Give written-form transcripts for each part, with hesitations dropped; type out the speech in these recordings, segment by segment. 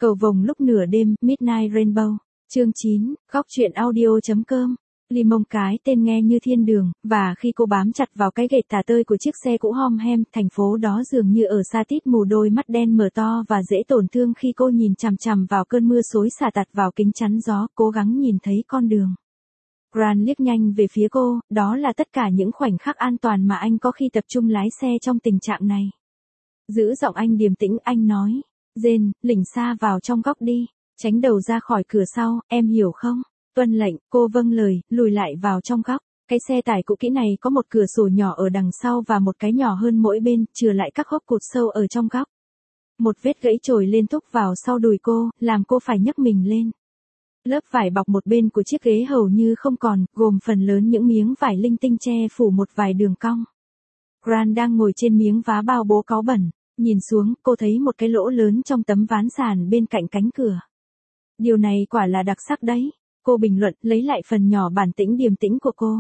Cầu vồng lúc nửa đêm, Midnight Rainbow. Chương 9, góc truyện audio.com. Ly Mông cái tên nghe như thiên đường, và khi cô bám chặt vào cái gate tà tơi của chiếc xe cũ hom hem, thành phố đó dường như ở xa tít mù, đôi mắt đen mở to và dễ tổn thương khi cô nhìn chằm chằm vào cơn mưa xối xả tạt vào kính chắn gió, cố gắng nhìn thấy con đường. Grant liếc nhanh về phía cô, đó là tất cả những khoảnh khắc an toàn mà anh có khi tập trung lái xe trong tình trạng này. Giữ giọng anh điềm tĩnh, anh nói, Jane, lỉnh xa vào trong góc đi, tránh đầu ra khỏi cửa sau, em hiểu không? Tuân lệnh, cô vâng lời, lùi lại vào trong góc. Cái xe tải cũ kỹ này có một cửa sổ nhỏ ở đằng sau và một cái nhỏ hơn mỗi bên, chừa lại các hốc cụt sâu ở trong góc. Một vết gãy trồi lên thúc vào sau đùi cô, làm cô phải nhấc mình lên. Lớp vải bọc một bên của chiếc ghế hầu như không còn, gồm phần lớn những miếng vải linh tinh che phủ một vài đường cong. Grant đang ngồi trên miếng vá bao bố cáu bẩn. Nhìn xuống, cô thấy một cái lỗ lớn trong tấm ván sàn bên cạnh cánh cửa. Điều này quả là đặc sắc đấy. Cô bình luận, lấy lại phần nhỏ bản tĩnh điềm tĩnh của cô.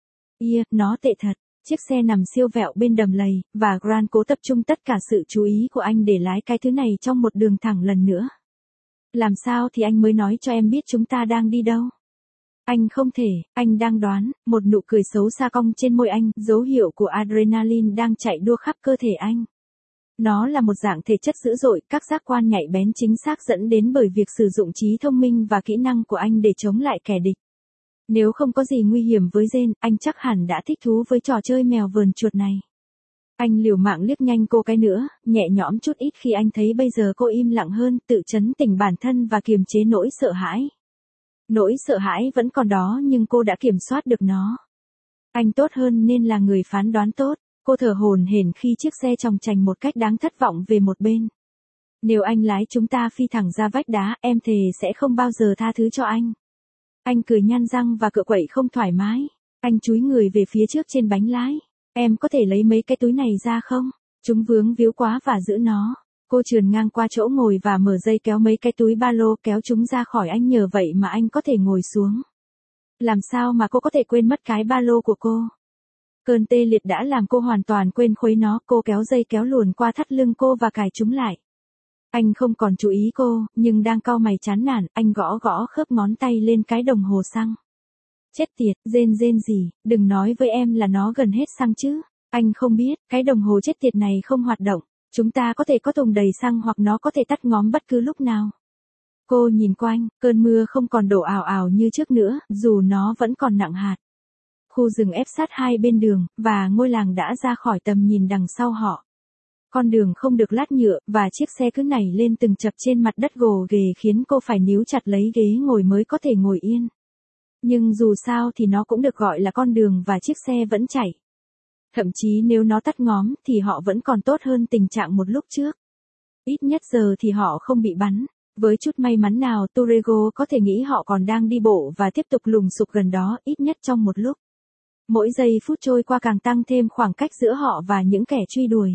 Nó tệ thật. Chiếc xe nằm siêu vẹo bên đầm lầy, và Grant cố tập trung tất cả sự chú ý của anh để lái cái thứ này trong một đường thẳng lần nữa. Làm sao thì anh mới nói cho em biết chúng ta đang đi đâu? Anh không thể, anh đang đoán, một nụ cười xấu xa cong trên môi anh, dấu hiệu của adrenaline đang chạy đua khắp cơ thể anh. Nó là một dạng thể chất dữ dội, các giác quan nhạy bén chính xác dẫn đến bởi việc sử dụng trí thông minh và kỹ năng của anh để chống lại kẻ địch. Nếu không có gì nguy hiểm với Jane, anh chắc hẳn đã thích thú với trò chơi mèo vờn chuột này. Anh liều mạng liếc nhanh cô cái nữa, nhẹ nhõm chút ít khi anh thấy bây giờ cô im lặng hơn, tự trấn tĩnh bản thân và kiềm chế nỗi sợ hãi. Nỗi sợ hãi vẫn còn đó nhưng cô đã kiểm soát được nó. Anh tốt hơn nên là người phán đoán tốt. Cô thở hổn hển khi chiếc xe chòng chành một cách đáng thất vọng về một bên. Nếu anh lái chúng ta phi thẳng ra vách đá, em thề sẽ không bao giờ tha thứ cho anh. Anh cười nhăn răng và cựa quậy không thoải mái. Anh chúi người về phía trước trên bánh lái. Em có thể lấy mấy cái túi này ra không? Chúng vướng víu quá và giữ nó. Cô trườn ngang qua chỗ ngồi và mở dây kéo mấy cái túi ba lô kéo chúng ra khỏi anh, nhờ vậy mà anh có thể ngồi xuống. Làm sao mà cô có thể quên mất cái ba lô của cô? Cơn tê liệt đã làm cô hoàn toàn quên khuấy nó, cô kéo dây kéo luồn qua thắt lưng cô và cài chúng lại. Anh không còn chú ý cô, nhưng đang cau mày chán nản, anh gõ gõ khớp ngón tay lên cái đồng hồ xăng. Chết tiệt, Jane gì, đừng nói với em là nó gần hết xăng chứ. Anh không biết, cái đồng hồ chết tiệt này không hoạt động. Chúng ta có thể có thùng đầy xăng hoặc nó có thể tắt ngóm bất cứ lúc nào. Cô nhìn quanh, cơn mưa không còn đổ ào ào như trước nữa, dù nó vẫn còn nặng hạt. Khu rừng ép sát hai bên đường, và ngôi làng đã ra khỏi tầm nhìn đằng sau họ. Con đường không được lát nhựa, và chiếc xe cứ nảy lên từng chập trên mặt đất gồ ghề khiến cô phải níu chặt lấy ghế ngồi mới có thể ngồi yên. Nhưng dù sao thì nó cũng được gọi là con đường và chiếc xe vẫn chạy. Thậm chí nếu nó tắt ngóm thì họ vẫn còn tốt hơn tình trạng một lúc trước. Ít nhất giờ thì họ không bị bắn. Với chút may mắn nào, Turego có thể nghĩ họ còn đang đi bộ và tiếp tục lùng sục gần đó, ít nhất trong một lúc. Mỗi giây phút trôi qua càng tăng thêm khoảng cách giữa họ và những kẻ truy đuổi.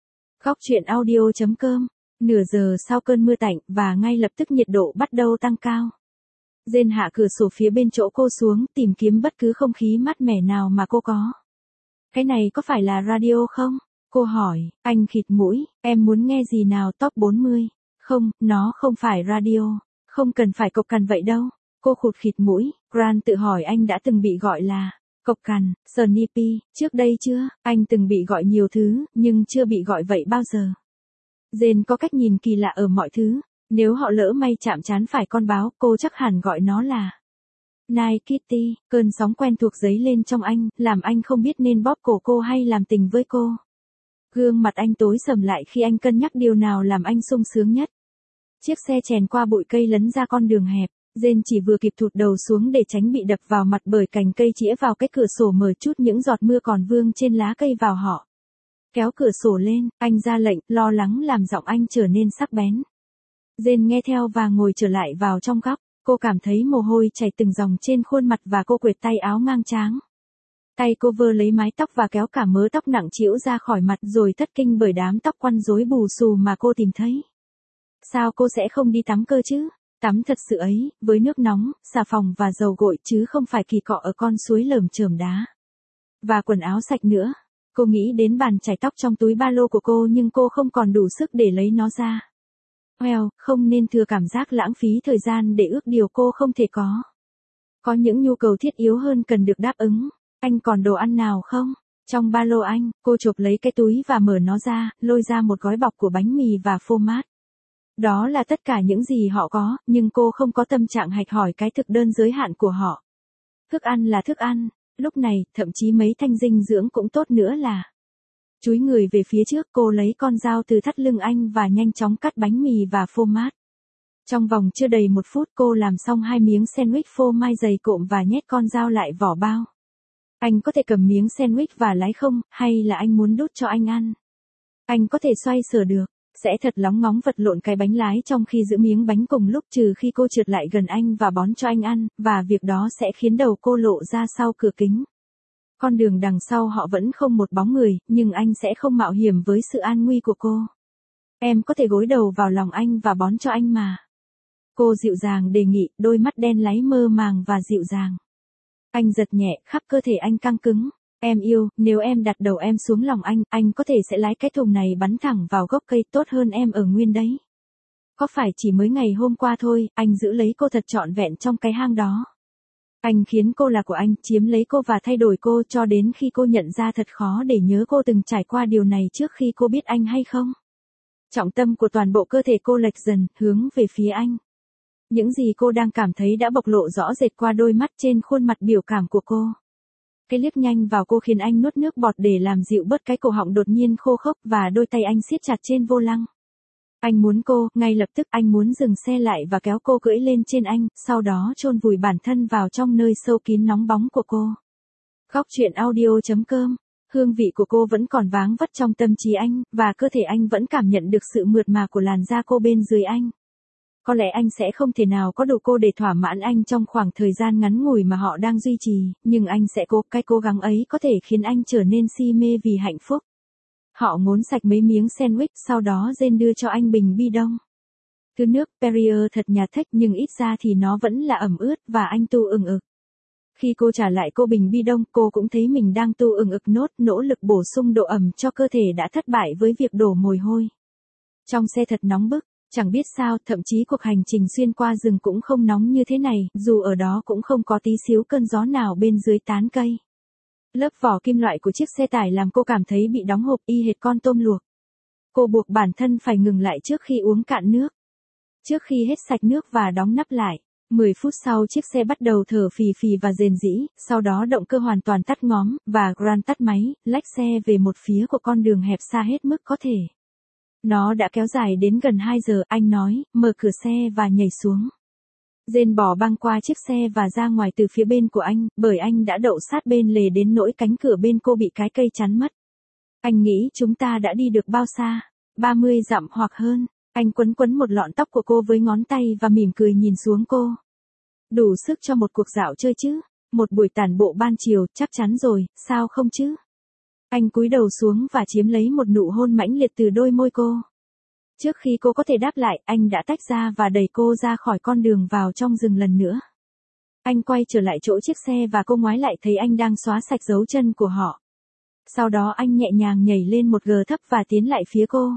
Góc truyện audio.com. Nửa giờ sau cơn mưa tạnh, và ngay lập tức nhiệt độ bắt đầu tăng cao. Jane hạ cửa sổ phía bên chỗ cô xuống, tìm kiếm bất cứ không khí mát mẻ nào mà cô có. Cái này có phải là radio không? Cô hỏi. Anh khịt mũi, em muốn nghe gì nào? Top 40. Không, nó không phải radio. Không cần phải cộc cằn vậy đâu. Cô khụt khịt mũi. Grant tự hỏi anh đã từng bị gọi là cộc cằn, snippy, trước đây chưa? Anh từng bị gọi nhiều thứ, nhưng chưa bị gọi vậy bao giờ. Jane có cách nhìn kỳ lạ ở mọi thứ. Nếu họ lỡ may chạm trán phải con báo, cô chắc hẳn gọi nó là Night Kitty. Cơn sóng quen thuộc dấy lên trong anh, làm anh không biết nên bóp cổ cô hay làm tình với cô. Gương mặt anh tối sầm lại khi anh cân nhắc điều nào làm anh sung sướng nhất. Chiếc xe chèn qua bụi cây lấn ra con đường hẹp. Jane chỉ vừa kịp thụt đầu xuống để tránh bị đập vào mặt bởi cành cây chĩa vào cái cửa sổ, mở chút những giọt mưa còn vương trên lá cây vào họ. Kéo cửa sổ lên, anh ra lệnh, lo lắng làm giọng anh trở nên sắc bén. Jane nghe theo và ngồi trở lại vào trong góc. Cô cảm thấy mồ hôi chảy từng dòng trên khuôn mặt và cô quệt tay áo ngang trán. Tay cô vơ lấy mái tóc và kéo cả mớ tóc nặng trĩu ra khỏi mặt, rồi thất kinh bởi đám tóc quăn rối bù xù mà cô tìm thấy. Sao cô sẽ không đi tắm cơ chứ? Tắm thật sự ấy, với nước nóng, xà phòng và dầu gội, chứ không phải kỳ cọ ở con suối lởm chởm đá. Và quần áo sạch nữa. Cô nghĩ đến bàn chải tóc trong túi ba lô của cô, nhưng cô không còn đủ sức để lấy nó ra. Well, không nên thừa cảm giác lãng phí thời gian để ước điều cô không thể có. Có những nhu cầu thiết yếu hơn cần được đáp ứng. Anh còn đồ ăn nào không? Trong ba lô anh, cô chộp lấy cái túi và mở nó ra, lôi ra một gói bọc của bánh mì và phô mát. Đó là tất cả những gì họ có, nhưng cô không có tâm trạng hạch hỏi cái thực đơn giới hạn của họ. Thức ăn là thức ăn, lúc này, thậm chí mấy thanh dinh dưỡng cũng tốt nữa là. Chúi người về phía trước, cô lấy con dao từ thắt lưng anh và nhanh chóng cắt bánh mì và phô mát. Trong vòng chưa đầy 1 phút cô làm xong 2 miếng sandwich phô mai dày cộm và nhét con dao lại vỏ bao. Anh có thể cầm miếng sandwich và lái không, hay là anh muốn đút cho anh ăn? Anh có thể xoay sở được, sẽ thật lóng ngóng vật lộn cái bánh lái trong khi giữ miếng bánh cùng lúc, trừ khi cô trượt lại gần anh và bón cho anh ăn, và việc đó sẽ khiến đầu cô lộ ra sau cửa kính. Con đường đằng sau họ vẫn không một bóng người, nhưng anh sẽ không mạo hiểm với sự an nguy của cô. Em có thể gối đầu vào lòng anh và bón cho anh mà. Cô dịu dàng đề nghị, đôi mắt đen láy mơ màng và dịu dàng. Anh giật nhẹ, khắp cơ thể anh căng cứng. Em yêu, nếu em đặt đầu em xuống lòng anh có thể sẽ lái cái thùng này bắn thẳng vào gốc cây, tốt hơn em ở nguyên đấy. Có phải chỉ mới ngày hôm qua thôi, anh giữ lấy cô thật trọn vẹn trong cái hang đó. Anh khiến cô là của anh, chiếm lấy cô và thay đổi cô cho đến khi cô nhận ra thật khó để nhớ cô từng trải qua điều này trước khi cô biết anh hay không. Trọng tâm của toàn bộ cơ thể cô lệch dần, hướng về phía anh. Những gì cô đang cảm thấy đã bộc lộ rõ rệt qua đôi mắt trên khuôn mặt biểu cảm của cô. Cái liếc nhanh vào cô khiến anh nuốt nước bọt để làm dịu bớt cái cổ họng đột nhiên khô khốc và đôi tay anh siết chặt trên vô lăng. Anh muốn cô, ngay lập tức anh muốn dừng xe lại và kéo cô cưỡi lên trên anh, sau đó chôn vùi bản thân vào trong nơi sâu kín nóng bóng của cô. Góc truyện audio.com. Hương vị của cô vẫn còn váng vất trong tâm trí anh, và cơ thể anh vẫn cảm nhận được sự mượt mà của làn da cô bên dưới anh. Có lẽ anh sẽ không thể nào có đủ cô để thỏa mãn anh trong khoảng thời gian ngắn ngủi mà họ đang duy trì, nhưng anh sẽ cái cố gắng ấy có thể khiến anh trở nên si mê vì hạnh phúc. Họ ngốn sạch mấy miếng sandwich, sau đó Jane đưa cho anh bình bi đông. Thứ nước Perrier thật nhạt thách nhưng ít ra thì nó vẫn là ẩm ướt và anh tu ừng ực. Khi cô trả lại cô bình bi đông, cô cũng thấy mình đang tu ừng ực nỗ lực bổ sung độ ẩm cho cơ thể đã thất bại với việc đổ mồ hôi. Trong xe thật nóng bức. Chẳng biết sao, thậm chí cuộc hành trình xuyên qua rừng cũng không nóng như thế này, dù ở đó cũng không có tí xíu cơn gió nào bên dưới tán cây. Lớp vỏ kim loại của chiếc xe tải làm cô cảm thấy bị đóng hộp y hệt con tôm luộc. Cô buộc bản thân phải ngừng lại trước khi uống cạn nước. Trước khi hết sạch nước và đóng nắp lại. 10 phút sau chiếc xe bắt đầu thở phì phì và rền rĩ, sau đó động cơ hoàn toàn tắt ngóm, và Grant tắt máy, lách xe về một phía của con đường hẹp xa hết mức có thể. Nó đã kéo dài đến gần 2 giờ, anh nói, mở cửa xe và nhảy xuống. Jane bỏ băng qua chiếc xe và ra ngoài từ phía bên của anh, bởi anh đã đậu sát bên lề đến nỗi cánh cửa bên cô bị cái cây chắn mất. Anh nghĩ chúng ta đã đi được bao xa? 30 dặm hoặc hơn. Anh quấn một lọn tóc của cô với ngón tay và mỉm cười nhìn xuống cô. Đủ sức cho một cuộc dạo chơi chứ? Một buổi tản bộ ban chiều, chắc chắn rồi, sao không chứ? Anh cúi đầu xuống và chiếm lấy một nụ hôn mãnh liệt từ đôi môi cô. Trước khi cô có thể đáp lại, anh đã tách ra và đẩy cô ra khỏi con đường vào trong rừng lần nữa. Anh quay trở lại chỗ chiếc xe và cô ngoái lại thấy anh đang xóa sạch dấu chân của họ. Sau đó anh nhẹ nhàng nhảy lên một gờ thấp và tiến lại phía cô.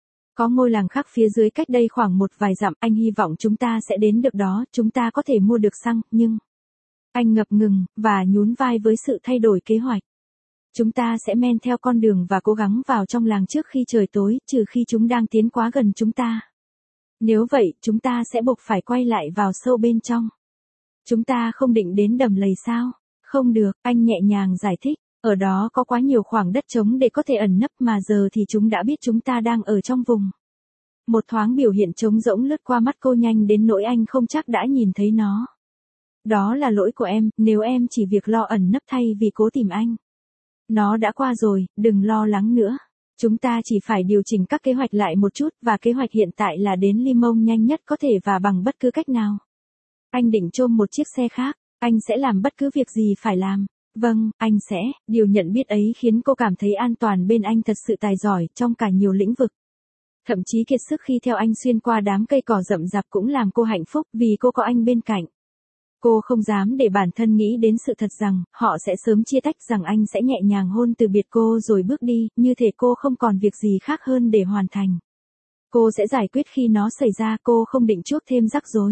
Có ngôi làng khác phía dưới cách đây khoảng một vài dặm, anh hy vọng chúng ta sẽ đến được đó, chúng ta có thể mua được xăng, nhưng... Anh ngập ngừng, và nhún vai với sự thay đổi kế hoạch. Chúng ta sẽ men theo con đường và cố gắng vào trong làng trước khi trời tối, trừ khi chúng đang tiến quá gần chúng ta. Nếu vậy, chúng ta sẽ buộc phải quay lại vào sâu bên trong. Chúng ta không định đến đầm lầy sao? Không được, anh nhẹ nhàng giải thích. Ở đó có quá nhiều khoảng đất trống để có thể ẩn nấp mà giờ thì chúng đã biết chúng ta đang ở trong vùng. Một thoáng biểu hiện trống rỗng lướt qua mắt cô nhanh đến nỗi anh không chắc đã nhìn thấy nó. Đó là lỗi của em, nếu em chỉ việc lo ẩn nấp thay vì cố tìm anh. Nó đã qua rồi, đừng lo lắng nữa. Chúng ta chỉ phải điều chỉnh các kế hoạch lại một chút, và kế hoạch hiện tại là đến Limon nhanh nhất có thể và bằng bất cứ cách nào. Anh định chôm một chiếc xe khác, anh sẽ làm bất cứ việc gì phải làm. Vâng, anh sẽ. Điều nhận biết ấy khiến cô cảm thấy an toàn bên anh, thật sự tài giỏi trong cả nhiều lĩnh vực. Thậm chí kiệt sức khi theo anh xuyên qua đám cây cỏ rậm rạp cũng làm cô hạnh phúc vì cô có anh bên cạnh. Cô không dám để bản thân nghĩ đến sự thật rằng họ sẽ sớm chia tách, rằng anh sẽ nhẹ nhàng hôn từ biệt cô rồi bước đi, như thể cô không còn việc gì khác hơn để hoàn thành. Cô sẽ giải quyết khi nó xảy ra, cô không định chuốc thêm rắc rối.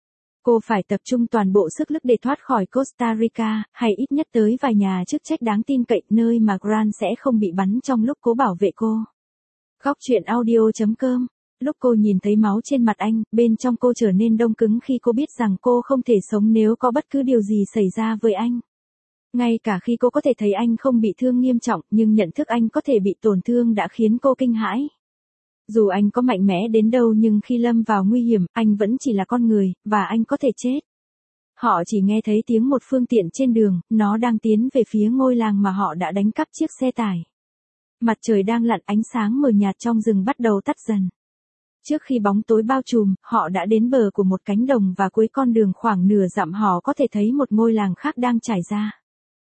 Cô phải tập trung toàn bộ sức lực để thoát khỏi Costa Rica, hay ít nhất tới vài nhà chức trách đáng tin cậy nơi mà Grant sẽ không bị bắn trong lúc cố bảo vệ cô. Góc truyện audio.com. Lúc cô nhìn thấy máu trên mặt anh, bên trong cô trở nên đông cứng khi cô biết rằng cô không thể sống nếu có bất cứ điều gì xảy ra với anh. Ngay cả khi cô có thể thấy anh không bị thương nghiêm trọng, nhưng nhận thức anh có thể bị tổn thương đã khiến cô kinh hãi. Dù anh có mạnh mẽ đến đâu nhưng khi lâm vào nguy hiểm, anh vẫn chỉ là con người, và anh có thể chết. Họ chỉ nghe thấy tiếng một phương tiện trên đường, nó đang tiến về phía ngôi làng mà họ đã đánh cắp chiếc xe tải. Mặt trời đang lặn, ánh sáng mờ nhạt trong rừng bắt đầu tắt dần. Trước khi bóng tối bao trùm, họ đã đến bờ của một cánh đồng và cuối con đường khoảng nửa dặm họ có thể thấy một ngôi làng khác đang trải ra.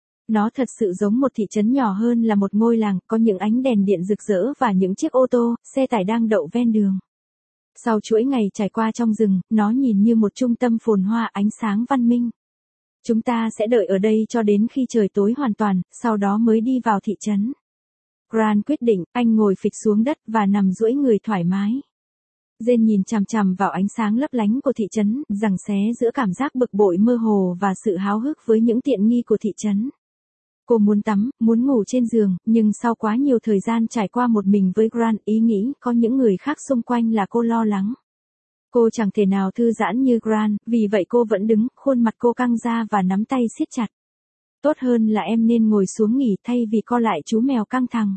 Nó thật sự giống một thị trấn nhỏ hơn là một ngôi làng, có những ánh đèn điện rực rỡ và những chiếc ô tô, xe tải đang đậu ven đường. Sau chuỗi ngày trải qua trong rừng, nó nhìn như một trung tâm phồn hoa ánh sáng văn minh. Chúng ta sẽ đợi ở đây cho đến khi trời tối hoàn toàn, sau đó mới đi vào thị trấn. Grant quyết định, anh ngồi phịch xuống đất và nằm duỗi người thoải mái. Jane nhìn chằm chằm vào ánh sáng lấp lánh của thị trấn, giằng xé giữa cảm giác bực bội mơ hồ và sự háo hức với những tiện nghi của thị trấn. Cô muốn tắm, muốn ngủ trên giường, nhưng sau quá nhiều thời gian trải qua một mình với Grant, ý nghĩ có những người khác xung quanh là cô lo lắng. Cô chẳng thể nào thư giãn như Grant, vì vậy cô vẫn đứng, khuôn mặt cô căng ra và nắm tay siết chặt. Tốt hơn là em nên ngồi xuống nghỉ thay vì co lại chú mèo căng thẳng.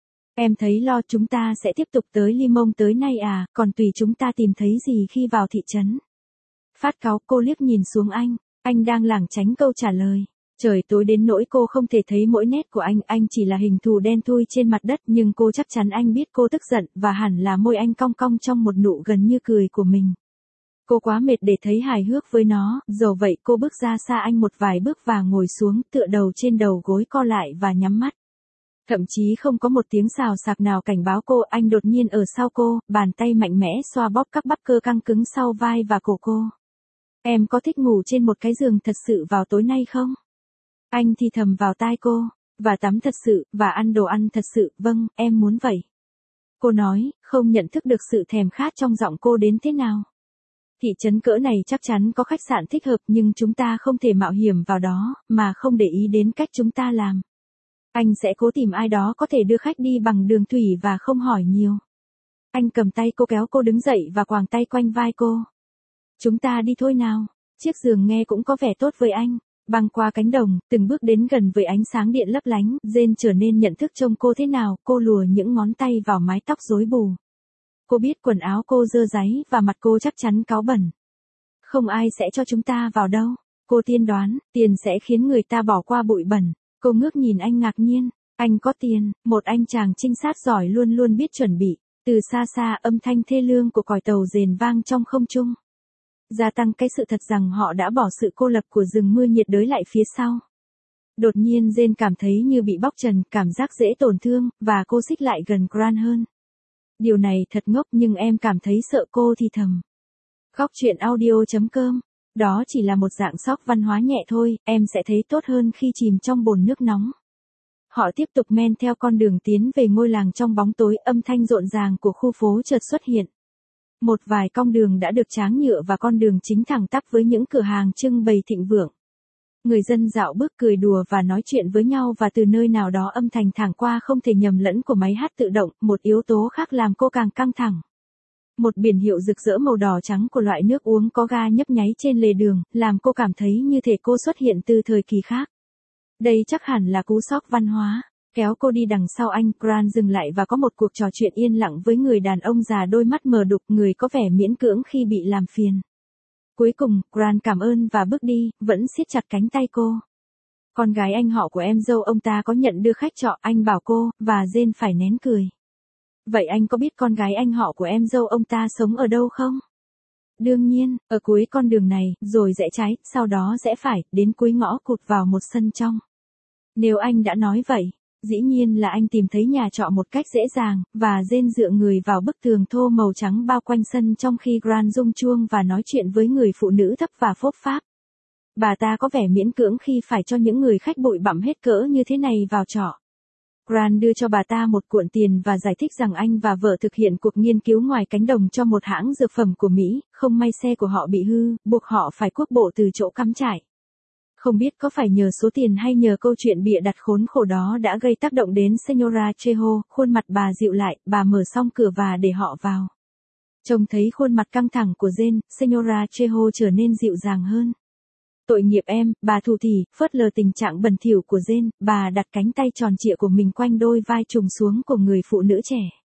Em thấy lo chúng ta sẽ tiếp tục tới Limon tới nay à, còn tùy chúng ta tìm thấy gì khi vào thị trấn. Phát cáu, cô liếc nhìn xuống anh đang lảng tránh câu trả lời. Trời tối đến nỗi cô không thể thấy mỗi nét của anh chỉ là hình thù đen thui trên mặt đất nhưng cô chắc chắn anh biết cô tức giận và hẳn là môi anh cong cong trong một nụ gần như cười của mình. Cô quá mệt để thấy hài hước với nó, dầu vậy cô bước ra xa anh một vài bước và ngồi xuống tựa đầu trên đầu gối co lại và nhắm mắt. Thậm chí không có một tiếng xào xạc nào cảnh báo cô, anh đột nhiên ở sau cô, bàn tay mạnh mẽ xoa bóp các bắp cơ căng cứng sau vai và cổ cô. Em có thích ngủ trên một cái giường thật sự vào tối nay không? Anh thì thầm vào tai cô, và tắm thật sự, và ăn đồ ăn thật sự, vâng, em muốn vậy. Cô nói, không nhận thức được sự thèm khát trong giọng cô đến thế nào. Thị trấn cỡ này chắc chắn có khách sạn thích hợp nhưng chúng ta không thể mạo hiểm vào đó, mà không để ý đến cách chúng ta làm. Anh sẽ cố tìm ai đó có thể đưa khách đi bằng đường thủy và không hỏi nhiều. Anh cầm tay cô kéo cô đứng dậy và quàng tay quanh vai cô. Chúng ta đi thôi nào. Chiếc giường nghe cũng có vẻ tốt với anh. Băng qua cánh đồng, từng bước đến gần với ánh sáng điện lấp lánh, Jane trở nên nhận thức trông cô thế nào, cô lùa những ngón tay vào mái tóc rối bù. Cô biết quần áo cô dơ dáy và mặt cô chắc chắn cáu bẩn. Không ai sẽ cho chúng ta vào đâu. Cô tiên đoán, tiền sẽ khiến người ta bỏ qua bụi bẩn. Cô ngước nhìn anh ngạc nhiên. Anh có tiền, một anh chàng trinh sát giỏi luôn luôn biết chuẩn bị. Từ xa xa âm thanh thê lương của còi tàu rền vang trong không trung. Gia tăng cái sự thật rằng họ đã bỏ sự cô lập của rừng mưa nhiệt đới lại phía sau. Đột nhiên Jane cảm thấy như bị bóc trần, cảm giác dễ tổn thương, và cô xích lại gần Grant hơn. Điều này thật ngốc nhưng em cảm thấy sợ, cô thì thầm. Góc truyện audio.com. Đó chỉ là một dạng sốc văn hóa nhẹ thôi, em sẽ thấy tốt hơn khi chìm trong bồn nước nóng. Họ tiếp tục men theo con đường tiến về ngôi làng trong bóng tối, âm thanh rộn ràng của khu phố chợt xuất hiện. Một vài con đường đã được tráng nhựa và con đường chính thẳng tắp với những cửa hàng trưng bày thịnh vượng. Người dân dạo bước cười đùa và nói chuyện với nhau và từ nơi nào đó âm thanh thẳng qua không thể nhầm lẫn của máy hát tự động, một yếu tố khác làm cô càng căng thẳng. Một biển hiệu rực rỡ màu đỏ trắng của loại nước uống có ga nhấp nháy trên lề đường, làm cô cảm thấy như thể cô xuất hiện từ thời kỳ khác. Đây chắc hẳn là cú sốc văn hóa. Kéo cô đi đằng sau anh, Grant dừng lại và có một cuộc trò chuyện yên lặng với người đàn ông già đôi mắt mờ đục, người có vẻ miễn cưỡng khi bị làm phiền. Cuối cùng, Grant cảm ơn và bước đi, vẫn siết chặt cánh tay cô. Con gái anh họ của em dâu ông ta có nhận đưa khách trọ, anh bảo cô, và Jane phải nén cười. Vậy anh có biết con gái anh họ của em dâu ông ta sống ở đâu không? Đương nhiên, ở cuối con đường này, rồi rẽ trái, sau đó rẽ phải, đến cuối ngõ cụt vào một sân trong. Nếu anh đã nói vậy, dĩ nhiên là anh tìm thấy nhà trọ một cách dễ dàng, và Jane dựa người vào bức tường thô màu trắng bao quanh sân trong khi Grant rung chuông và nói chuyện với người phụ nữ thấp và phốp pháp. Bà ta có vẻ miễn cưỡng khi phải cho những người khách bụi bặm hết cỡ như thế này vào trọ. Grant đưa cho bà ta một cuộn tiền và giải thích rằng anh và vợ thực hiện cuộc nghiên cứu ngoài cánh đồng cho một hãng dược phẩm của Mỹ, không may xe của họ bị hư, buộc họ phải cuốc bộ từ chỗ cắm trại. Không biết có phải nhờ số tiền hay nhờ câu chuyện bịa đặt khốn khổ đó đã gây tác động đến Señora Trejo, khuôn mặt bà dịu lại, bà mở xong cửa và để họ vào. Trông thấy khuôn mặt căng thẳng của Jane, Señora Trejo trở nên dịu dàng hơn. Tội nghiệp em, bà thủ thỉ, phớt lờ tình trạng bẩn thỉu của Jane, bà đặt cánh tay tròn trịa của mình quanh đôi vai trùng xuống của người phụ nữ trẻ.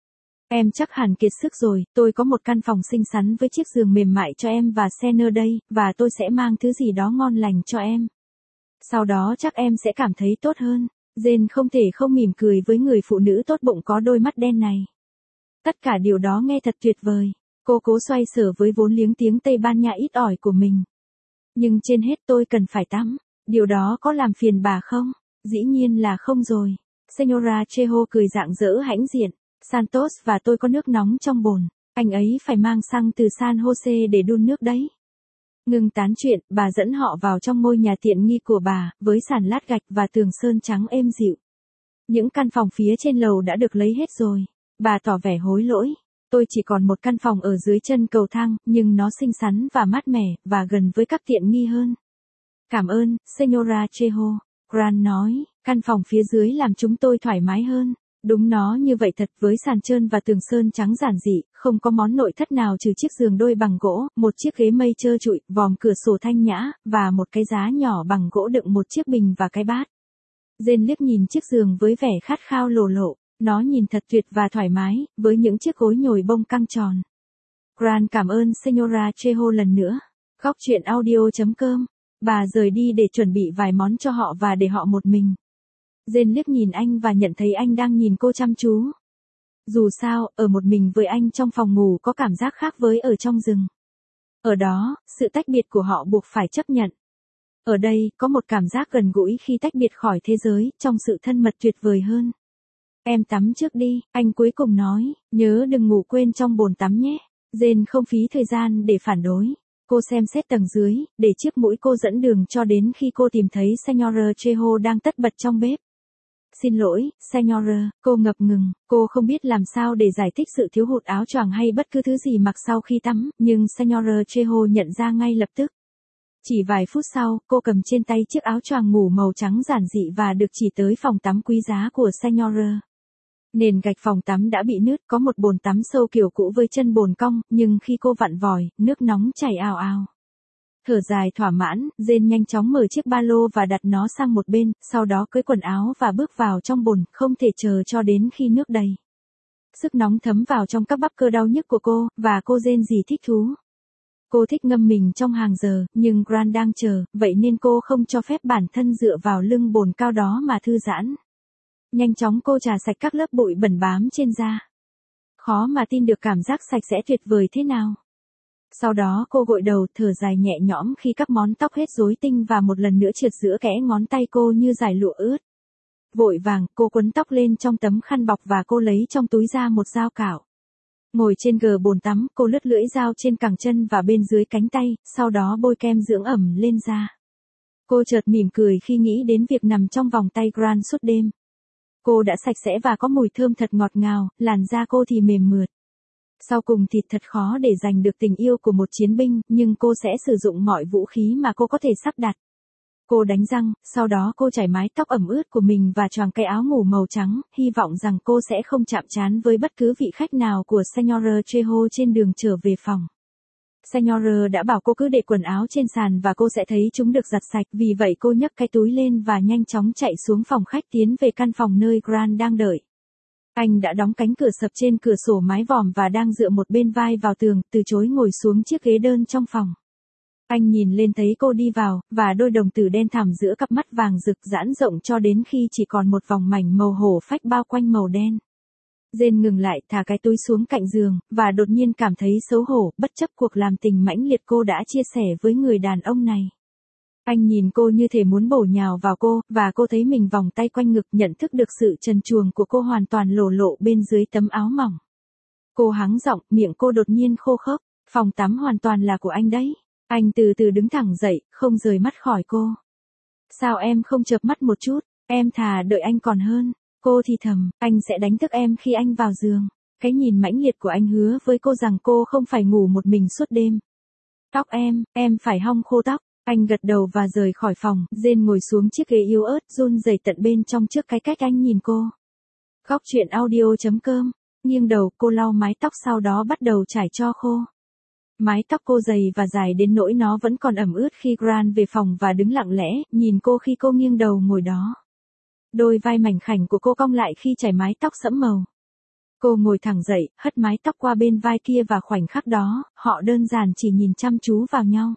Em chắc hẳn kiệt sức rồi, tôi có một căn phòng xinh xắn với chiếc giường mềm mại cho em và Senner đây, và tôi sẽ mang thứ gì đó ngon lành cho em. Sau đó chắc em sẽ cảm thấy tốt hơn. Jane không thể không mỉm cười với người phụ nữ tốt bụng có đôi mắt đen này. Tất cả điều đó nghe thật tuyệt vời. Cô cố xoay sở với vốn liếng tiếng Tây Ban Nha ít ỏi của mình. Nhưng trên hết tôi cần phải tắm. Điều đó có làm phiền bà không? Dĩ nhiên là không rồi. Señora Trejo cười rạng rỡ hãnh diện. Santos và tôi có nước nóng trong bồn. Anh ấy phải mang xăng từ San Jose để đun nước đấy. Ngừng tán chuyện, bà dẫn họ vào trong ngôi nhà tiện nghi của bà, với sàn lát gạch và tường sơn trắng êm dịu. Những căn phòng phía trên lầu đã được lấy hết rồi. Bà tỏ vẻ hối lỗi. Tôi chỉ còn một căn phòng ở dưới chân cầu thang, nhưng nó xinh xắn và mát mẻ, và gần với các tiện nghi hơn. Cảm ơn, Señora Trejo, Grant nói, căn phòng phía dưới làm chúng tôi thoải mái hơn. Đúng nó như vậy thật, với sàn trơn và tường sơn trắng giản dị, không có món nội thất nào trừ chiếc giường đôi bằng gỗ, một chiếc ghế mây trơ trụi, vòm cửa sổ thanh nhã, và một cái giá nhỏ bằng gỗ đựng một chiếc bình và cái bát. Jane liếc nhìn chiếc giường với vẻ khát khao lộ lộ, nó nhìn thật tuyệt và thoải mái, với những chiếc gối nhồi bông căng tròn. Grant cảm ơn Señora Trejo lần nữa. Góc truyện audio.com. Bà rời đi để chuẩn bị vài món cho họ và để họ một mình. Jane liếc nhìn anh và nhận thấy anh đang nhìn cô chăm chú. Dù sao, ở một mình với anh trong phòng ngủ có cảm giác khác với ở trong rừng. Ở đó, sự tách biệt của họ buộc phải chấp nhận. Ở đây, có một cảm giác gần gũi khi tách biệt khỏi thế giới, trong sự thân mật tuyệt vời hơn. Em tắm trước đi, anh cuối cùng nói, nhớ đừng ngủ quên trong bồn tắm nhé. Jane không phí thời gian để phản đối. Cô xem xét tầng dưới, để chiếc mũi cô dẫn đường cho đến khi cô tìm thấy Señora Trejo đang tất bật trong bếp. Xin lỗi, Señora, cô ngập ngừng, cô không biết làm sao để giải thích sự thiếu hụt áo choàng hay bất cứ thứ gì mặc sau khi tắm, nhưng Señora Trejo nhận ra ngay lập tức. Chỉ vài phút sau, cô cầm trên tay chiếc áo choàng ngủ màu trắng giản dị và được chỉ tới phòng tắm quý giá của Señora. Nền gạch phòng tắm đã bị nứt, có một bồn tắm sâu kiểu cũ với chân bồn cong, nhưng khi cô vặn vòi, nước nóng chảy ào ào. Thở dài thỏa mãn, Jane nhanh chóng mở chiếc ba lô và đặt nó sang một bên, sau đó cưới quần áo và bước vào trong bồn, không thể chờ cho đến khi nước đầy. Sức nóng thấm vào trong các bắp cơ đau nhức của cô, và cô rên rỉ thích thú. Cô thích ngâm mình trong hàng giờ, nhưng Grant đang chờ, vậy nên cô không cho phép bản thân dựa vào lưng bồn cao đó mà thư giãn. Nhanh chóng cô chà sạch các lớp bụi bẩn bám trên da. Khó mà tin được cảm giác sạch sẽ tuyệt vời thế nào. Sau đó cô gội đầu, thở dài nhẹ nhõm khi các món tóc hết rối tinh và một lần nữa trượt giữa kẽ ngón tay cô như dải lụa ướt. Vội vàng, cô quấn tóc lên trong tấm khăn bọc và cô lấy trong túi ra một dao cạo. Ngồi trên gờ bồn tắm, cô lướt lưỡi dao trên cẳng chân và bên dưới cánh tay, sau đó bôi kem dưỡng ẩm lên da. Cô chợt mỉm cười khi nghĩ đến việc nằm trong vòng tay Grant suốt đêm. Cô đã sạch sẽ và có mùi thơm thật ngọt ngào, làn da cô thì mềm mượt. Sau cùng thì thật khó để giành được tình yêu của một chiến binh, nhưng cô sẽ sử dụng mọi vũ khí mà cô có thể sắp đặt. Cô đánh răng, sau đó cô chải mái tóc ẩm ướt của mình và choàng cái áo ngủ màu trắng, hy vọng rằng cô sẽ không chạm trán với bất cứ vị khách nào của Señora Trejo trên đường trở về phòng. Señora đã bảo cô cứ để quần áo trên sàn và cô sẽ thấy chúng được giặt sạch, vì vậy cô nhấc cái túi lên và nhanh chóng chạy xuống phòng khách tiến về căn phòng nơi Grant đang đợi. Anh đã đóng cánh cửa sập trên cửa sổ mái vòm và đang dựa một bên vai vào tường, từ chối ngồi xuống chiếc ghế đơn trong phòng. Anh nhìn lên thấy cô đi vào, và đôi đồng tử đen thẳm giữa cặp mắt vàng rực giãn rộng cho đến khi chỉ còn một vòng mảnh màu hổ phách bao quanh màu đen. Jane ngừng lại, thả cái túi xuống cạnh giường, và đột nhiên cảm thấy xấu hổ, bất chấp cuộc làm tình mãnh liệt cô đã chia sẻ với người đàn ông này. Anh nhìn cô như thể muốn bổ nhào vào cô, và cô thấy mình vòng tay quanh ngực, nhận thức được sự trần truồng của cô hoàn toàn lộ lộ bên dưới tấm áo mỏng. Cô hắng giọng, miệng cô đột nhiên khô khốc. Phòng tắm hoàn toàn là của anh đấy. Anh từ từ đứng thẳng dậy, không rời mắt khỏi cô. Sao em không chợp mắt một chút, em thà đợi anh còn hơn. Cô thì thầm, anh sẽ đánh thức em khi anh vào giường. Cái nhìn mãnh liệt của anh hứa với cô rằng cô không phải ngủ một mình suốt đêm. Tóc em phải hong khô tóc. Anh gật đầu và rời khỏi phòng, Jane ngồi xuống chiếc ghế yếu ớt, run rẩy tận bên trong trước cái cách anh nhìn cô. Góc truyện audio.com. Nghiêng đầu, cô lau mái tóc sau đó bắt đầu chải cho khô. Mái tóc cô dày và dài đến nỗi nó vẫn còn ẩm ướt khi Grant về phòng và đứng lặng lẽ, nhìn cô khi cô nghiêng đầu ngồi đó. Đôi vai mảnh khảnh của cô cong lại khi chải mái tóc sẫm màu. Cô ngồi thẳng dậy, hất mái tóc qua bên vai kia và khoảnh khắc đó, họ đơn giản chỉ nhìn chăm chú vào nhau.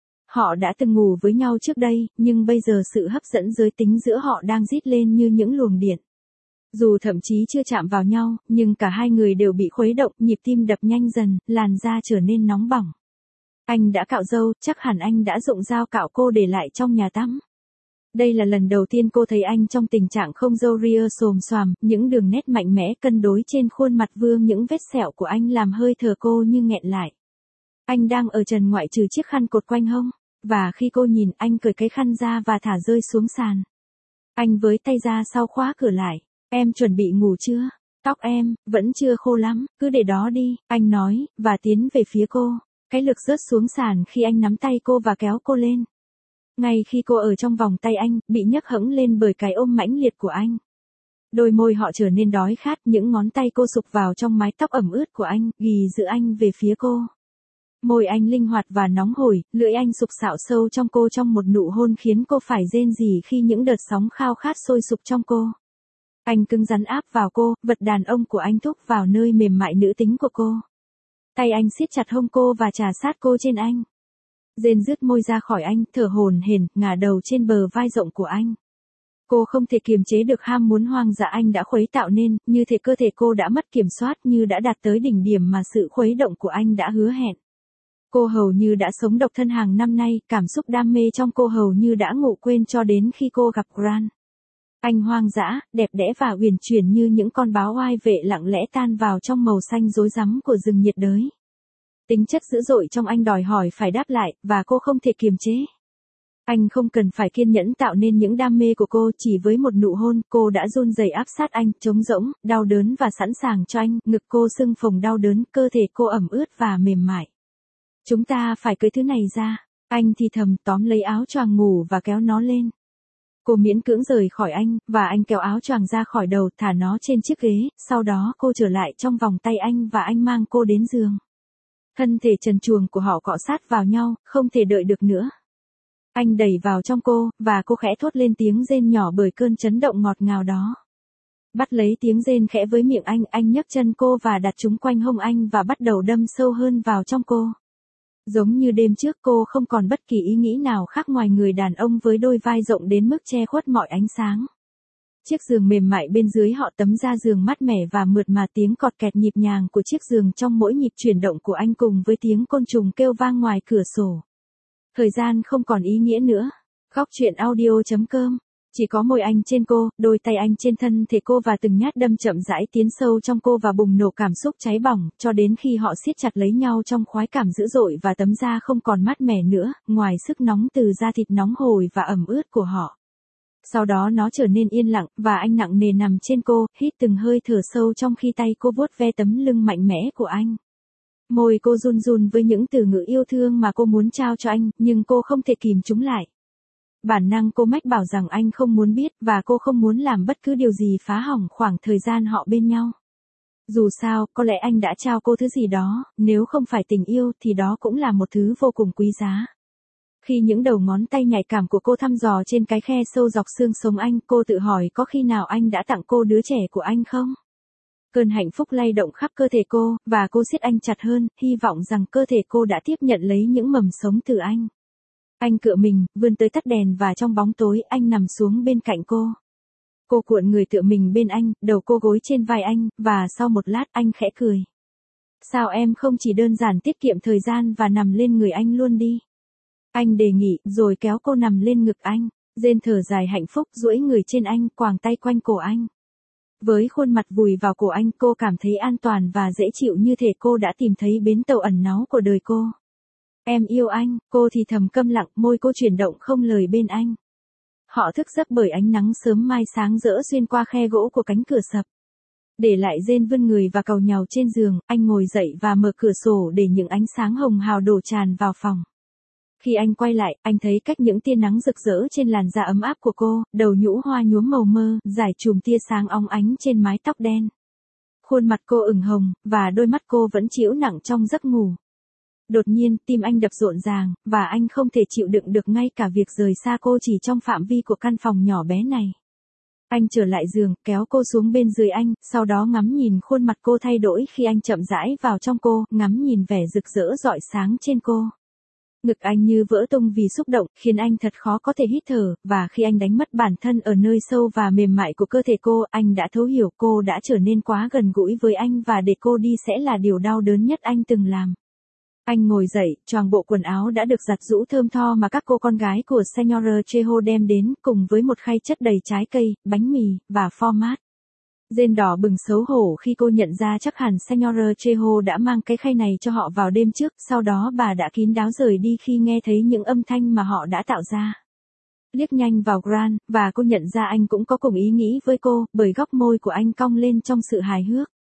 Họ đã từng ngủ với nhau trước đây, nhưng bây giờ sự hấp dẫn giới tính giữa họ đang rít lên như những luồng điện. Dù thậm chí chưa chạm vào nhau, nhưng cả hai người đều bị khuấy động, nhịp tim đập nhanh dần, làn da trở nên nóng bỏng. Anh đã cạo râu, chắc hẳn anh đã dụng dao cạo cô để lại trong nhà tắm. Đây là lần đầu tiên cô thấy anh trong tình trạng không râu ria xồm xoàm, những đường nét mạnh mẽ cân đối trên khuôn mặt vương những vết sẹo của anh làm hơi thở cô như nghẹn lại. Anh đang ở trần ngoại trừ chiếc khăn cột quanh hông, và khi cô nhìn anh cởi cái khăn ra và thả rơi xuống sàn. Anh với tay ra sau khóa cửa lại. Em chuẩn bị ngủ chưa? Tóc em, vẫn chưa khô lắm, cứ để đó đi, anh nói, và tiến về phía cô. Cái lực rớt xuống sàn khi anh nắm tay cô và kéo cô lên. Ngay khi cô ở trong vòng tay anh, bị nhấc hẫng lên bởi cái ôm mãnh liệt của anh. Đôi môi họ trở nên đói khát, những ngón tay cô sục vào trong mái tóc ẩm ướt của anh, ghì giữ anh về phía cô. Môi anh linh hoạt và nóng hổi, lưỡi anh sục sạo sâu trong cô trong một nụ hôn khiến cô phải rên rỉ khi những đợt sóng khao khát sôi sục trong cô. Anh cứng rắn áp vào cô, vật đàn ông của anh thúc vào nơi mềm mại nữ tính của cô. Tay anh siết chặt hông cô và trà sát cô trên anh. Jane rứt môi ra khỏi anh, thở hổn hển, ngả đầu trên bờ vai rộng của anh. Cô không thể kiềm chế được ham muốn hoang dã anh đã khuấy tạo nên, như thể cơ thể cô đã mất kiểm soát, như đã đạt tới đỉnh điểm mà sự khuấy động của anh đã hứa hẹn. Cô hầu như đã sống độc thân hàng năm nay, cảm xúc đam mê trong cô hầu như đã ngủ quên cho đến khi cô gặp Grant. Anh hoang dã, đẹp đẽ và uyển chuyển như những con báo oai vệ lặng lẽ tan vào trong màu xanh rối rắm của rừng nhiệt đới. Tính chất dữ dội trong anh đòi hỏi phải đáp lại, và cô không thể kiềm chế. Anh không cần phải kiên nhẫn tạo nên những đam mê của cô, chỉ với một nụ hôn, cô đã run rẩy áp sát anh, trống rỗng, đau đớn và sẵn sàng cho anh, ngực cô sưng phồng đau đớn, cơ thể cô ẩm ướt và mềm mại. Chúng ta phải cưới thứ này ra, anh thì thầm tóm lấy áo choàng ngủ và kéo nó lên. Cô miễn cưỡng rời khỏi anh, và anh kéo áo choàng ra khỏi đầu, thả nó trên chiếc ghế, sau đó cô trở lại trong vòng tay anh và anh mang cô đến giường. Thân thể trần truồng của họ cọ sát vào nhau, không thể đợi được nữa. Anh đẩy vào trong cô, và cô khẽ thốt lên tiếng rên nhỏ bởi cơn chấn động ngọt ngào đó. Bắt lấy tiếng rên khẽ với miệng anh nhấc chân cô và đặt chúng quanh hông anh và bắt đầu đâm sâu hơn vào trong cô. Giống như đêm trước, cô không còn bất kỳ ý nghĩ nào khác ngoài người đàn ông với đôi vai rộng đến mức che khuất mọi ánh sáng. Chiếc giường mềm mại bên dưới họ, tấm da giường mát mẻ và mượt mà, tiếng cọt kẹt nhịp nhàng của chiếc giường trong mỗi nhịp chuyển động của anh cùng với tiếng côn trùng kêu vang ngoài cửa sổ. Thời gian không còn ý nghĩa nữa. Góc truyện audio.com. Chỉ có môi anh trên cô, đôi tay anh trên thân thể cô và từng nhát đâm chậm rãi tiến sâu trong cô và bùng nổ cảm xúc cháy bỏng, cho đến khi họ siết chặt lấy nhau trong khoái cảm dữ dội và tấm da không còn mát mẻ nữa, ngoài sức nóng từ da thịt nóng hổi và ẩm ướt của họ. Sau đó nó trở nên yên lặng, và anh nặng nề nằm trên cô, hít từng hơi thở sâu trong khi tay cô vuốt ve tấm lưng mạnh mẽ của anh. Môi cô run run với những từ ngữ yêu thương mà cô muốn trao cho anh, nhưng cô không thể kìm chúng lại. Bản năng cô mách bảo rằng anh không muốn biết, và cô không muốn làm bất cứ điều gì phá hỏng khoảng thời gian họ bên nhau. Dù sao, có lẽ anh đã trao cô thứ gì đó, nếu không phải tình yêu thì đó cũng là một thứ vô cùng quý giá. Khi những đầu ngón tay nhạy cảm của cô thăm dò trên cái khe sâu dọc xương sống anh, cô tự hỏi có khi nào anh đã tặng cô đứa trẻ của anh không? Cơn hạnh phúc lay động khắp cơ thể cô, và cô siết anh chặt hơn, hy vọng rằng cơ thể cô đã tiếp nhận lấy những mầm sống từ anh. Anh cựa mình, vươn tới tắt đèn và trong bóng tối, anh nằm xuống bên cạnh cô. Cô cuộn người tựa mình bên anh, đầu cô gối trên vai anh, và sau một lát anh khẽ cười. Sao em không chỉ đơn giản tiết kiệm thời gian và nằm lên người anh luôn đi? Anh đề nghị, rồi kéo cô nằm lên ngực anh. Jane thở dài hạnh phúc, duỗi người trên anh, quàng tay quanh cổ anh. Với khuôn mặt vùi vào cổ anh, cô cảm thấy an toàn và dễ chịu, như thể cô đã tìm thấy bến tàu ẩn náu của đời cô. Em yêu anh, cô thì thầm câm lặng, môi cô chuyển động không lời bên anh. Họ thức giấc bởi ánh nắng sớm mai sáng rỡ xuyên qua khe gỗ của cánh cửa sập. Để lại Jane vươn người và cầu nhàu trên giường, anh ngồi dậy và mở cửa sổ để những ánh sáng hồng hào đổ tràn vào phòng. Khi anh quay lại, anh thấy cách những tia nắng rực rỡ trên làn da ấm áp của cô, đầu nhũ hoa nhuốm màu mơ, rải chùm tia sáng óng ánh trên mái tóc đen. Khuôn mặt cô ửng hồng, và đôi mắt cô vẫn trĩu nặng trong giấc ngủ. Đột nhiên, tim anh đập rộn ràng, và anh không thể chịu đựng được ngay cả việc rời xa cô chỉ trong phạm vi của căn phòng nhỏ bé này. Anh trở lại giường, kéo cô xuống bên dưới anh, sau đó ngắm nhìn khuôn mặt cô thay đổi khi anh chậm rãi vào trong cô, ngắm nhìn vẻ rực rỡ rọi sáng trên cô. Ngực anh như vỡ tung vì xúc động, khiến anh thật khó có thể hít thở, và khi anh đánh mất bản thân ở nơi sâu và mềm mại của cơ thể cô, anh đã thấu hiểu cô đã trở nên quá gần gũi với anh và để cô đi sẽ là điều đau đớn nhất anh từng làm. Anh ngồi dậy, choàng bộ quần áo đã được giặt giũ thơm tho mà các cô con gái của Señora Trejo đem đến, cùng với một khay chất đầy trái cây, bánh mì, và pho mát. Jane đỏ bừng xấu hổ khi cô nhận ra chắc hẳn Señora Trejo đã mang cái khay này cho họ vào đêm trước, sau đó bà đã kín đáo rời đi khi nghe thấy những âm thanh mà họ đã tạo ra. Liếc nhanh vào Grant, và cô nhận ra anh cũng có cùng ý nghĩ với cô, bởi góc môi của anh cong lên trong sự hài hước.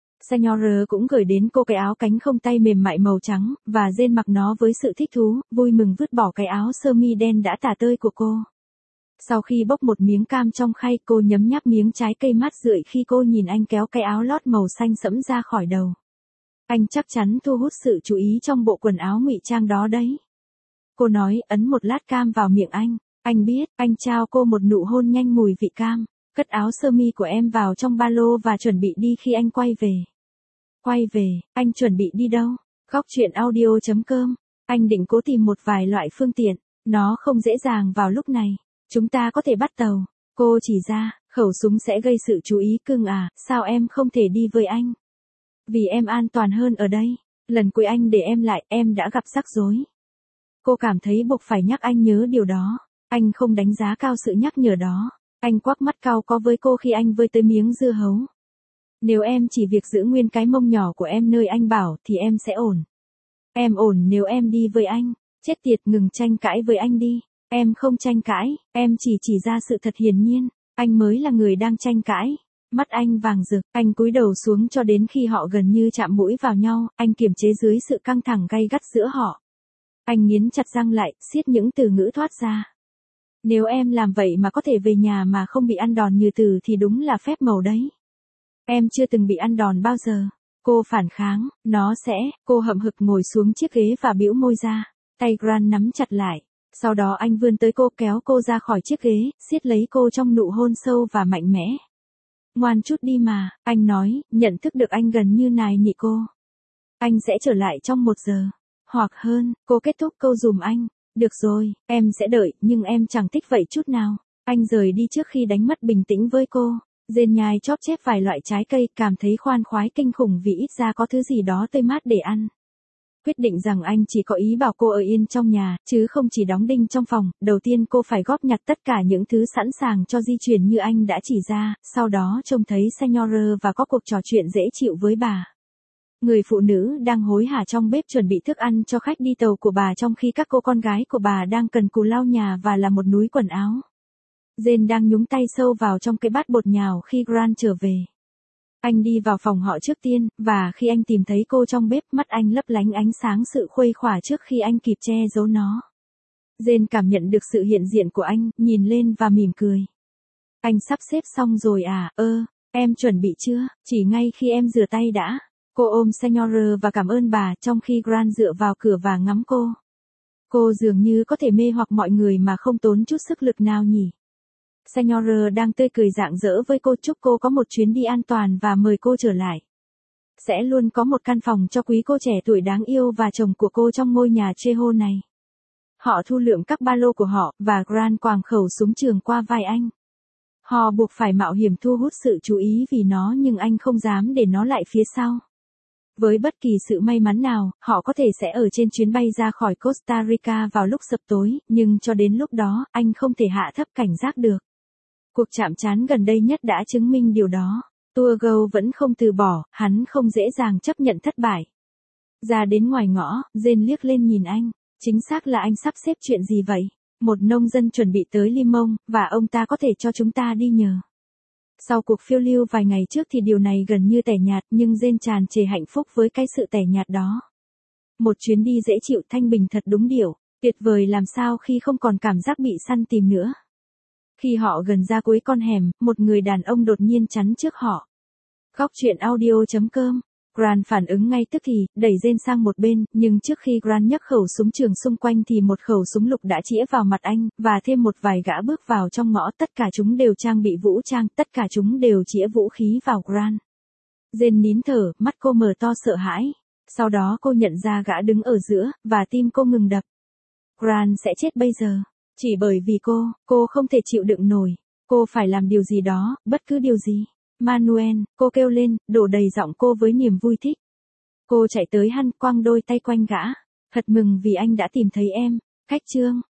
Señora cũng gửi đến cô cái áo cánh không tay mềm mại màu trắng, và Jane mặc nó với sự thích thú, vui mừng vứt bỏ cái áo sơ mi đen đã tả tơi của cô. Sau khi bốc một miếng cam trong khay, cô nhấm nháp miếng trái cây mát rượi khi cô nhìn anh kéo cái áo lót màu xanh sẫm ra khỏi đầu. Anh chắc chắn thu hút sự chú ý trong bộ quần áo ngụy trang đó đấy. Cô nói, ấn một lát cam vào miệng anh. Anh biết, anh trao cô một nụ hôn nhanh mùi vị cam. Cất áo sơ mi của em vào trong ba lô và chuẩn bị đi khi anh quay về. Quay về, anh chuẩn bị đi đâu? Góc truyện audio.com. Anh định cố tìm một vài loại phương tiện. Nó không dễ dàng vào lúc này. Chúng ta có thể bắt tàu. Cô chỉ ra, khẩu súng sẽ gây sự chú ý cưng à, sao em không thể đi với anh? Vì em an toàn hơn ở đây. Lần cuối anh để em lại, em đã gặp rắc rối. Cô cảm thấy buộc phải nhắc anh nhớ điều đó. Anh không đánh giá cao sự nhắc nhở đó. Anh quắc mắt cau có với cô khi anh vơi tới miếng dưa hấu. Nếu em chỉ việc giữ nguyên cái mông nhỏ của em nơi anh bảo thì em sẽ ổn. Em ổn nếu em đi với anh. Chết tiệt, ngừng tranh cãi với anh đi. Em không tranh cãi, em chỉ ra sự thật hiển nhiên. Anh mới là người đang tranh cãi. Mắt anh vàng rực, anh cúi đầu xuống cho đến khi họ gần như chạm mũi vào nhau, anh kiềm chế dưới sự căng thẳng gay gắt giữa họ. Anh nghiến chặt răng lại, siết những từ ngữ thoát ra. Nếu em làm vậy mà có thể về nhà mà không bị ăn đòn như từ thì đúng là phép màu đấy. Em chưa từng bị ăn đòn bao giờ. Cô phản kháng, cô hậm hực ngồi xuống chiếc ghế và bĩu môi ra. Tay Grant nắm chặt lại. Sau đó anh vươn tới cô kéo cô ra khỏi chiếc ghế, siết lấy cô trong nụ hôn sâu và mạnh mẽ. Ngoan chút đi mà, anh nói, nhận thức được anh gần như nài nỉ cô. Anh sẽ trở lại trong 1 giờ. Hoặc hơn, cô kết thúc câu dùm anh. Được rồi, em sẽ đợi, nhưng em chẳng thích vậy chút nào. Anh rời đi trước khi đánh mất bình tĩnh với cô. Jane nhai chóp chép vài loại trái cây, cảm thấy khoan khoái kinh khủng vì ít ra có thứ gì đó tươi mát để ăn. Quyết định rằng anh chỉ có ý bảo cô ở yên trong nhà, chứ không chỉ đóng đinh trong phòng. Đầu tiên cô phải góp nhặt tất cả những thứ sẵn sàng cho di chuyển như anh đã chỉ ra, sau đó trông thấy Señora và có cuộc trò chuyện dễ chịu với bà. Người phụ nữ đang hối hả trong bếp chuẩn bị thức ăn cho khách đi tàu của bà trong khi các cô con gái của bà đang cần cù lau nhà và là một núi quần áo. Jane đang nhúng tay sâu vào trong cái bát bột nhào khi Grant trở về. Anh đi vào phòng họ trước tiên, và khi anh tìm thấy cô trong bếp, mắt anh lấp lánh ánh sáng sự khuây khỏa trước khi anh kịp che giấu nó. Jane cảm nhận được sự hiện diện của anh, nhìn lên và mỉm cười. Anh sắp xếp xong rồi à? Em chuẩn bị chưa? Chỉ ngay khi em rửa tay đã. Cô ôm Señora và cảm ơn bà, trong khi Grant dựa vào cửa và ngắm cô. Cô dường như có thể mê hoặc mọi người mà không tốn chút sức lực nào nhỉ. Señora đang tươi cười rạng rỡ với cô, chúc cô có một chuyến đi an toàn và mời cô trở lại. Sẽ luôn có một căn phòng cho quý cô trẻ tuổi đáng yêu và chồng của cô trong ngôi nhà Trejo này. Họ thu lượm các ba lô của họ, và Grant quàng khẩu súng trường qua vai anh. Họ buộc phải mạo hiểm thu hút sự chú ý vì nó, nhưng anh không dám để nó lại phía sau. Với bất kỳ sự may mắn nào, họ có thể sẽ ở trên chuyến bay ra khỏi Costa Rica vào lúc sập tối, nhưng cho đến lúc đó, anh không thể hạ thấp cảnh giác được. Cuộc chạm trán gần đây nhất đã chứng minh điều đó. Turgot vẫn không từ bỏ, hắn không dễ dàng chấp nhận thất bại. Ra đến ngoài ngõ, Jane liếc lên nhìn anh. Chính xác là anh sắp xếp chuyện gì vậy? Một nông dân chuẩn bị tới Limon, và ông ta có thể cho chúng ta đi nhờ. Sau cuộc phiêu lưu vài ngày trước thì điều này gần như tẻ nhạt, nhưng Jane tràn trề hạnh phúc với cái sự tẻ nhạt đó. Một chuyến đi dễ chịu thanh bình thật đúng điệu, tuyệt vời làm sao khi không còn cảm giác bị săn tìm nữa. Khi họ gần ra cuối con hẻm, một người đàn ông đột nhiên chắn trước họ. Góc truyện audio.com. Grant phản ứng ngay tức thì, đẩy Jane sang một bên, nhưng trước khi Grant nhấc khẩu súng trường xung quanh thì một khẩu súng lục đã chĩa vào mặt anh, và thêm một vài gã bước vào trong ngõ, tất cả chúng đều trang bị vũ trang, tất cả chúng đều chĩa vũ khí vào Grant. Jane nín thở, mắt cô mở to sợ hãi. Sau đó cô nhận ra gã đứng ở giữa, và tim cô ngừng đập. Grant sẽ chết bây giờ. Chỉ bởi vì cô không thể chịu đựng nổi. Cô phải làm điều gì đó, bất cứ điều gì. Manuel, cô kêu lên, đổ đầy giọng cô với niềm vui thích. Cô chạy tới hắn, quăng đôi tay quanh gã. Thật mừng vì anh đã tìm thấy em. Cách chương.